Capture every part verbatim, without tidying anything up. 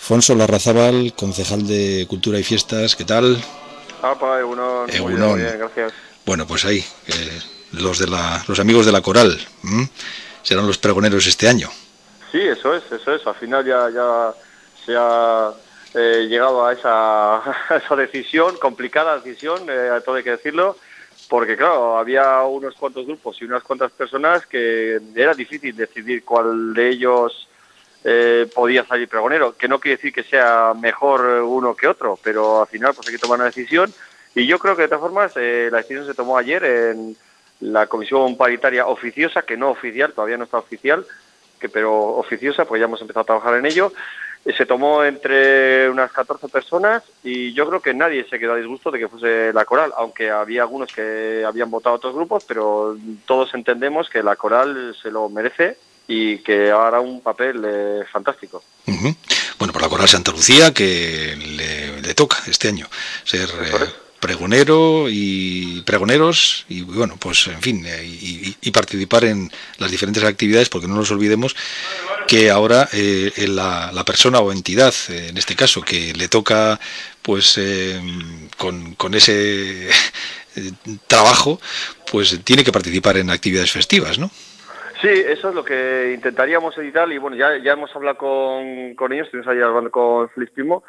Afonso Larrazábal, concejal de Cultura y Fiestas, ¿qué tal? Apa, Egunon, muy bien, muy Egunon. bien, gracias. Bueno, pues ahí, eh, los de la, los amigos de la Coral, ¿m? Serán los pregoneros este año. Sí, eso es, eso es. Al final ya, ya se ha eh, llegado a esa, a esa decisión, complicada decisión, eh, todo hay que decirlo, porque claro, había unos cuantos grupos y unas cuantas personas que era difícil decidir cuál de ellos eh, podía salir pregonero, que no quiere decir que sea mejor uno que otro, pero al final pues hay que tomar una decisión y yo creo que de todas formas eh, la decisión se tomó ayer en la comisión paritaria oficiosa, que no oficial, todavía no está oficial, que pero oficiosa, pues ya hemos empezado a trabajar en ello. Eh, se tomó entre unas catorce personas y yo creo que nadie se quedó a disgusto de que fuese la Coral, aunque había algunos que habían votado a otros grupos, pero todos entendemos que la Coral se lo merece y que hará un papel eh, fantástico. Uh-huh. Bueno, por la Coral Santa Lucía, que le, le toca este año ser Eso eh, es. pregonero y pregoneros y bueno, pues en fin, eh, y, y participar en las diferentes actividades, porque no nos olvidemos que ahora eh, la, la persona o entidad, eh, en este caso, que le toca pues eh, con, con ese eh, trabajo, pues tiene que participar en actividades festivas, ¿no? Sí, eso es lo que intentaríamos editar y bueno, ya, ya hemos hablado con, con ellos, estuvimos ahí hablando con Félix Primo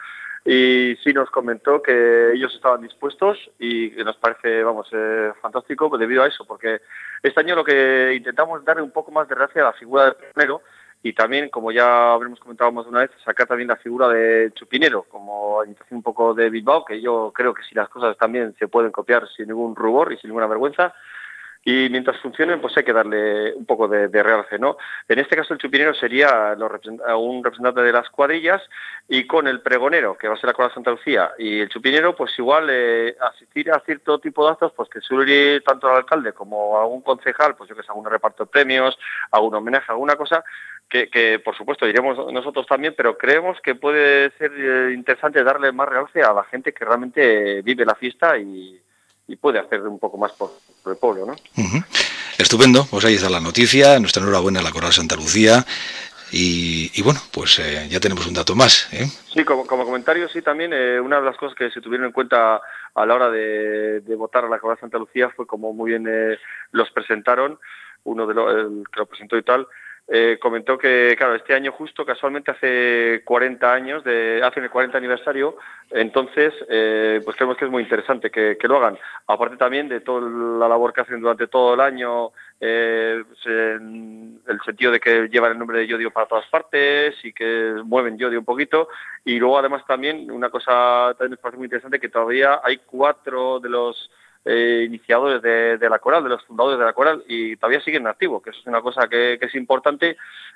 y sí nos comentó que ellos estaban dispuestos y que nos parece, vamos, eh, fantástico debido a eso, porque este año lo que intentamos es darle un poco más de gracia a la figura del pionero y también, como ya habremos comentado más de una vez, sacar también la figura de Chupinero, como imitación un poco de Bilbao, que yo creo que si las cosas también se pueden copiar sin ningún rubor y sin ninguna vergüenza. Y mientras funcionen, pues hay que darle un poco de, de realce, ¿no? En este caso, el chupinero sería los represent- un representante de las cuadrillas y con el pregonero, que va a ser la Coral Santa Lucía, y el chupinero, pues igual eh, asistir a cierto tipo de actos, pues que suele ir tanto al alcalde como a algún concejal, pues yo que sé, algún reparto de premios, algún homenaje, alguna cosa, que, que por supuesto iremos nosotros también, pero creemos que puede ser eh, interesante darle más realce a la gente que realmente vive la fiesta y, y puede hacer un poco más por, por el pueblo, ¿no? Uh-huh. Estupendo, pues ahí está la noticia, nuestra enhorabuena a la Coral Santa Lucía y, y bueno, pues eh, ya tenemos un dato más, ¿eh? Sí, como, como comentario, sí, también eh, una de las cosas que se tuvieron en cuenta a la hora de, de votar a la Coral Santa Lucía fue como muy bien eh, los presentaron, uno de los el que lo presentó y tal, eh, comentó que, claro, este año justo, casualmente hace cuarenta años, de, hace el cuarenta aniversario, entonces, eh, pues creemos que es muy interesante que, que lo hagan. Aparte también de toda la labor que hacen durante todo el año, eh, pues, en el sentido de que llevan el nombre de Yodio para todas partes y que mueven Yodio un poquito. Y luego, además, también una cosa también nos parece muy interesante, que todavía hay cuatro de los eh, iniciadores de, de la Coral, de los fundadores de la Coral, y todavía siguen activos, que eso es una cosa que, que es importante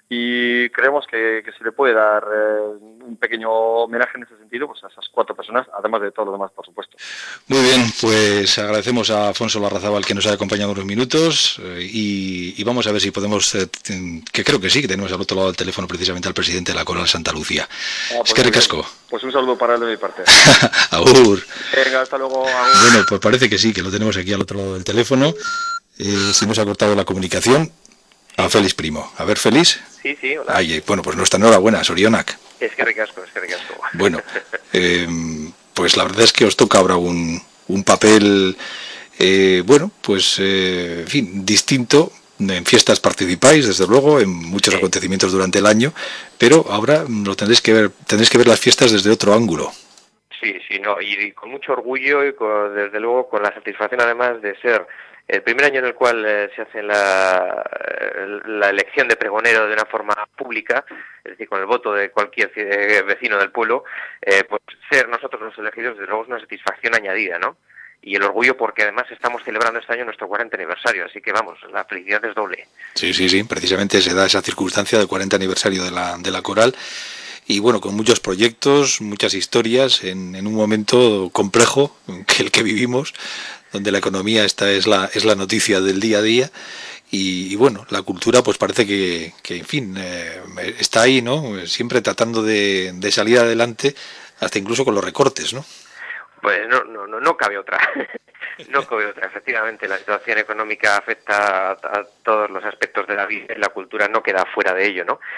y creemos que, que se le puede dar eh, un pequeño homenaje en ese sentido pues a esas cuatro personas, además de todos los demás, por supuesto. Muy bien, pues agradecemos a Afonso Larrazábal que nos haya acompañado unos minutos eh, y, y vamos a ver si podemos, eh, que creo que sí, que tenemos al otro lado del teléfono precisamente al presidente de la Coral Santa Lucía. Ah, Es pues que muy bien. ricasco. Pues un saludo para él de mi parte. Agur. Venga, hasta luego, agur. Bueno, pues parece que sí, que lo tenemos aquí al otro lado del teléfono. Eh, si nos ha cortado la comunicación, a Sí, Félix Primo. A ver, Félix. sí, sí, hola. Ay, bueno, pues nuestra enhorabuena, Sorionak. Es que ricasco, es que ricasco. Bueno, eh, pues la verdad es que os toca ahora un, un papel, eh, bueno, pues, eh, en fin, distinto. En fiestas participáis, desde luego, en muchos Sí. acontecimientos durante el año, pero ahora lo tendréis que ver, tendréis que ver las fiestas desde otro ángulo. Sí, sí, no, y, y con mucho orgullo y con, desde luego con la satisfacción además de ser el primer año en el cual eh, se hace la, la elección de pregonero de una forma pública, es decir, con el voto de cualquier eh, vecino del pueblo, eh, pues ser nosotros los elegidos desde luego es una satisfacción añadida, ¿no? Y el orgullo porque además estamos celebrando este año nuestro cuarenta aniversario, así que vamos, la felicidad es doble. Sí, sí, sí, precisamente se da esa circunstancia del cuarenta aniversario de la, de la Coral y bueno, con muchos proyectos, muchas historias en, en un momento complejo que el que vivimos, donde la economía esta es la, es la noticia del día a día y, y bueno, la cultura pues parece que, que en fin, eh, está ahí, ¿no? Siempre tratando de, de salir adelante, hasta incluso con los recortes, ¿no? Pues no, no, no, no cabe otra. No cabe otra. Efectivamente, la situación económica afecta a, a todos los aspectos de la vida y la cultura no queda fuera de ello, ¿no?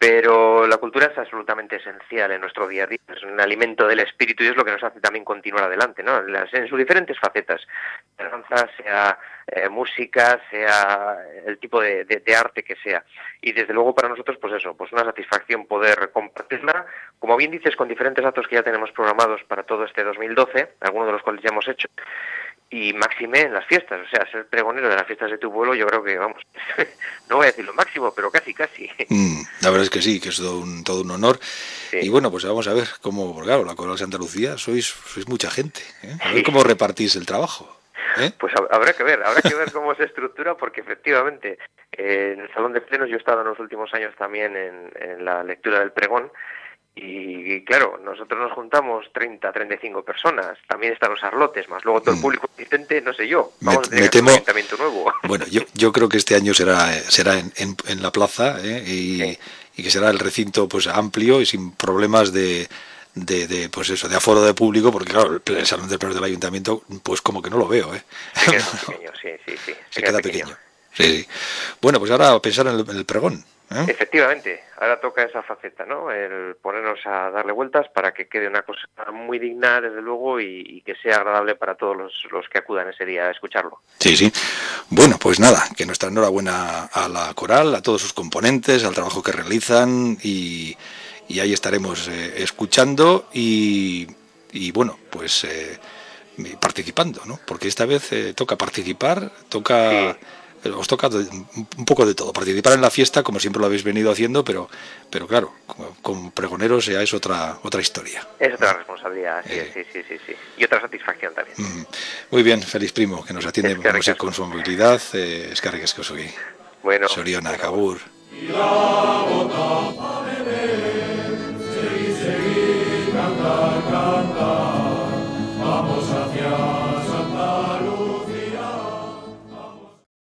Pero la cultura es absolutamente esencial en nuestro día a día, es un alimento del espíritu y es lo que nos hace también continuar adelante, ¿no? Las, en sus diferentes facetas, sea danza, sea eh, música, sea el tipo de, de, de arte que sea. Y desde luego para nosotros, pues eso, pues una satisfacción poder compartirla, como bien dices, con diferentes actos que ya tenemos programados para todo este dos mil doce, algunos de los cuales ya hemos hecho, y máxime en las fiestas, o sea, ser pregonero de las fiestas de tu pueblo, yo creo que, vamos, no voy a decir lo máximo, pero casi, casi. Mm, la verdad es que sí, que es todo un, todo un honor. Sí. Y bueno, pues vamos a ver cómo, porque claro, la Coral Santa Lucía sois, sois mucha gente, ¿eh? A ver cómo repartís el trabajo, ¿eh? Pues habrá que ver, habrá que ver cómo se estructura, porque efectivamente, eh, en el Salón de Plenos yo he estado en los últimos años también en, en la lectura del pregón, y claro, nosotros nos juntamos treinta, treinta y cinco personas, también están los arlotes, más luego todo el público asistente, no sé yo, vamos me, a tener me temo, un ayuntamiento nuevo. Bueno, yo, yo creo que este año será será en, en, en la plaza, ¿eh? y, sí. y que será el recinto pues amplio y sin problemas de, de, de pues eso, de aforo de público, porque claro, el, el Salón de Plenos del Ayuntamiento pues como que no lo veo, ¿eh? Se queda pequeño, sí, sí, sí. Se, se queda, queda pequeño. pequeño. Sí, sí. Bueno, pues ahora pensar en el, en el pregón. ¿Eh? Efectivamente, ahora toca esa faceta, ¿no? El ponernos a darle vueltas para que quede una cosa muy digna, desde luego, y, y que sea agradable para todos los, los que acudan ese día a escucharlo. Sí, sí. Bueno, pues nada, que nuestra enhorabuena a la coral, a todos sus componentes, al trabajo que realizan, y, y ahí estaremos eh, escuchando y, y bueno, pues eh, participando, ¿no? Porque esta vez eh, toca participar, toca... Sí. Os toca un poco de todo, participar en la fiesta como siempre lo habéis venido haciendo, pero pero claro, con, con pregoneros ya es otra otra historia. Es otra responsabilidad, sí, eh, sí, sí, sí, sí, y otra satisfacción también. Mm, muy bien, Félix Primo, que nos atiende con su movilidad, eh, eskerrik asko zuei. Bueno, Soriona, Kabur.